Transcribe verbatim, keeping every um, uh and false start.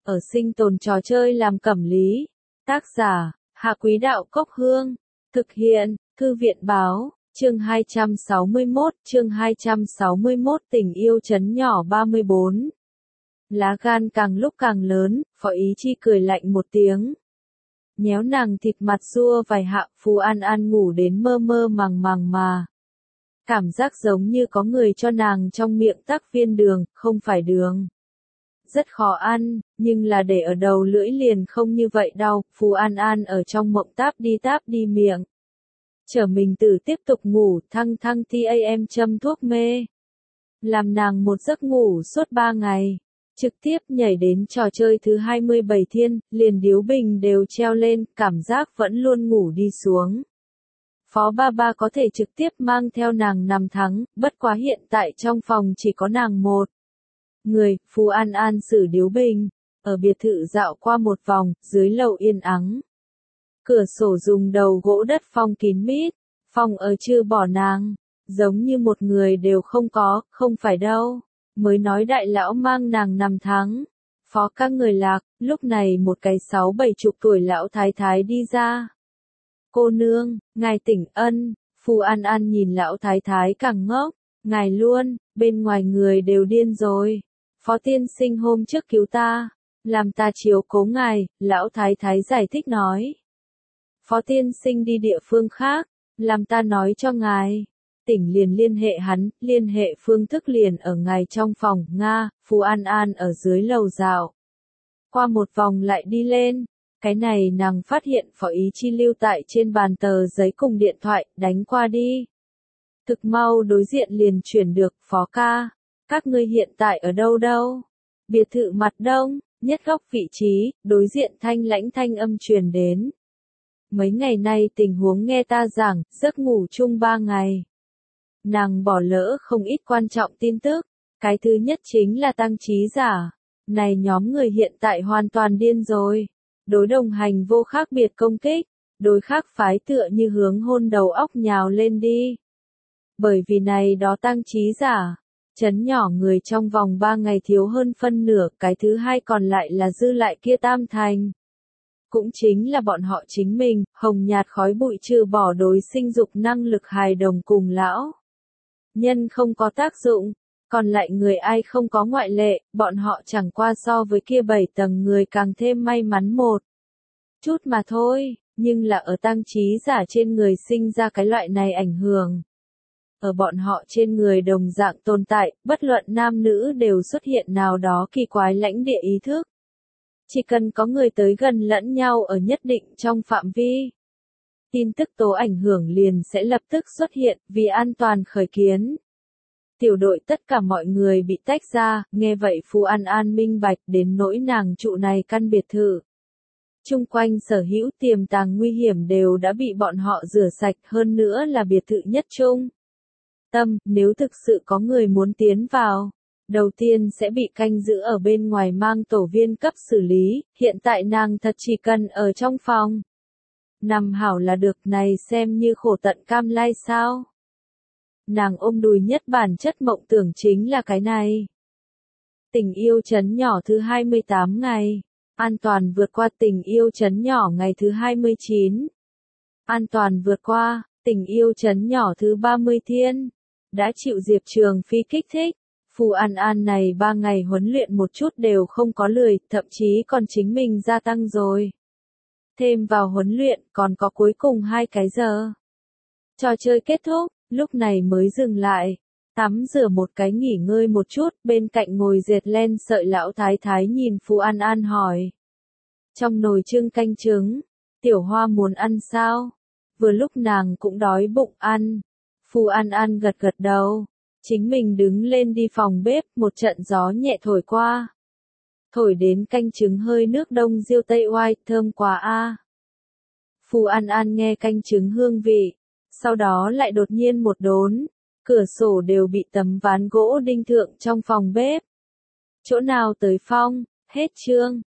ở sinh tồn trò chơi làm cẩm lý. Tác giả, Hạ Quý Đạo Cốc Hương. Thực hiện, Thư viện Báo, chương hai trăm sáu mươi mốt, chương hai trăm sáu mươi mốt tình yêu trấn nhỏ ba mươi bốn. Lá gan càng lúc càng lớn, Phó Ý Chi cười lạnh một tiếng. Nhéo nàng thịt mặt xua vài hạ, Phù An An ngủ đến mơ mơ màng màng mà. Cảm giác giống như có người cho nàng trong miệng tắc viên đường, không phải đường. Rất khó ăn, nhưng là để ở đầu lưỡi liền không như vậy đâu, Phù An An ở trong mộng táp đi táp đi miệng. Chở mình tử tiếp tục ngủ, thăng thăng ti am châm thuốc mê. Làm nàng một giấc ngủ suốt ba ngày. Trực tiếp nhảy đến trò chơi thứ hai mươi bảy thiên, liền điếu bình đều treo lên, cảm giác vẫn luôn ngủ đi xuống. Phó ba ba có thể trực tiếp mang theo nàng nằm thắng, bất quá hiện tại trong phòng chỉ có nàng một người. Phù An An xử điếu bình, ở biệt thự dạo qua một vòng, dưới lầu yên ắng. Cửa sổ dùng đầu gỗ đất phong kín mít, phòng ở chưa bỏ nàng, giống như một người đều không có, không phải đâu. Mới nói đại lão mang nàng nằm thắng. Phó các người lạc, lúc này một cái sáu bảy chục tuổi lão thái thái đi ra. Cô nương, ngài tỉnh ân, Phù An An nhìn lão thái thái càng ngốc, ngài luôn, bên ngoài người đều điên rồi. Phó tiên sinh hôm trước cứu ta, làm ta chiếu cố ngài, lão thái thái giải thích nói. Phó tiên sinh đi địa phương khác, làm ta nói cho ngài. Tỉnh liền liên hệ hắn, liên hệ phương thức liền ở ngài trong phòng, Nga, Phù An An ở dưới lầu dạo. Qua một vòng lại đi lên, cái này nàng phát hiện Phó Ý Chi lưu tại trên bàn tờ giấy cùng điện thoại, đánh qua đi. Thực mau đối diện liền chuyển được, Phó ca, các ngươi hiện tại ở đâu đâu? Biệt thự mặt đông, nhất góc vị trí, đối diện thanh lãnh thanh âm truyền đến. Mấy ngày nay tình huống nghe ta giảng, giấc ngủ chung ba ngày. Nàng bỏ lỡ không ít quan trọng tin tức, cái thứ nhất chính là tăng trí giả. Này nhóm người hiện tại hoàn toàn điên rồi. Đối đồng hành vô khác biệt công kích, đối khác phái tựa như hướng hôn đầu óc nhào lên đi. Bởi vì này đó tăng trí giả, chấn nhỏ người trong vòng ba ngày thiếu hơn phân nửa, cái thứ hai còn lại là dư lại kia tam thành. Cũng chính là bọn họ chính mình, hồng nhạt khói bụi trừ bỏ đối sinh dục năng lực hài đồng cùng lão nhân không có tác dụng, còn lại người ai không có ngoại lệ, bọn họ chẳng qua so với kia bảy tầng người càng thêm may mắn một chút mà thôi, nhưng là ở tăng trí giả trên người sinh ra cái loại này ảnh hưởng. Ở bọn họ trên người đồng dạng tồn tại, bất luận nam nữ đều xuất hiện nào đó kỳ quái lãnh địa ý thức. Chỉ cần có người tới gần lẫn nhau ở nhất định trong phạm vi, tin tức tố ảnh hưởng liền sẽ lập tức xuất hiện, vì an toàn khởi kiến. Tiểu đội tất cả mọi người bị tách ra, nghe vậy Phù An An minh bạch đến nỗi nàng trụ này căn biệt thự. Chung quanh sở hữu tiềm tàng nguy hiểm đều đã bị bọn họ rửa sạch, hơn nữa là biệt thự nhất trung tâm, nếu thực sự có người muốn tiến vào, đầu tiên sẽ bị canh giữ ở bên ngoài mang tổ viên cấp xử lý, hiện tại nàng thật chỉ cần ở trong phòng. Nằm hảo là được, này xem như khổ tận cam lai sao. Nàng ôm đùi nhất bản chất mộng tưởng chính là cái này. Tình yêu trấn nhỏ thứ hai mươi tám ngày. An toàn vượt qua tình yêu trấn nhỏ ngày thứ hai mươi chín. An toàn vượt qua, tình yêu trấn nhỏ thứ ba mươi thiên. Đã chịu Diệp Trường Phi kích thích. Phù An An này ba ngày huấn luyện một chút đều không có lười, thậm chí còn chính mình gia tăng rồi. Thêm vào huấn luyện còn có cuối cùng hai cái giờ. Trò chơi kết thúc, lúc này mới dừng lại. Tắm rửa một cái nghỉ ngơi một chút, bên cạnh ngồi dệt len sợi lão thái thái nhìn Phù An An hỏi. Trong nồi trưng canh trứng, Tiểu Hoa muốn ăn sao? Vừa lúc nàng cũng đói bụng ăn. Phù An An gật gật đầu. Chính mình đứng lên đi phòng bếp, một trận gió nhẹ thổi qua. Thổi đến canh trứng hơi nước đông diêu tây oai, thơm quá a. Phù An An nghe canh trứng hương vị, sau đó lại đột nhiên một đốn, cửa sổ đều bị tấm ván gỗ đinh thượng trong phòng bếp. Chỗ nào tới phong, hết chương.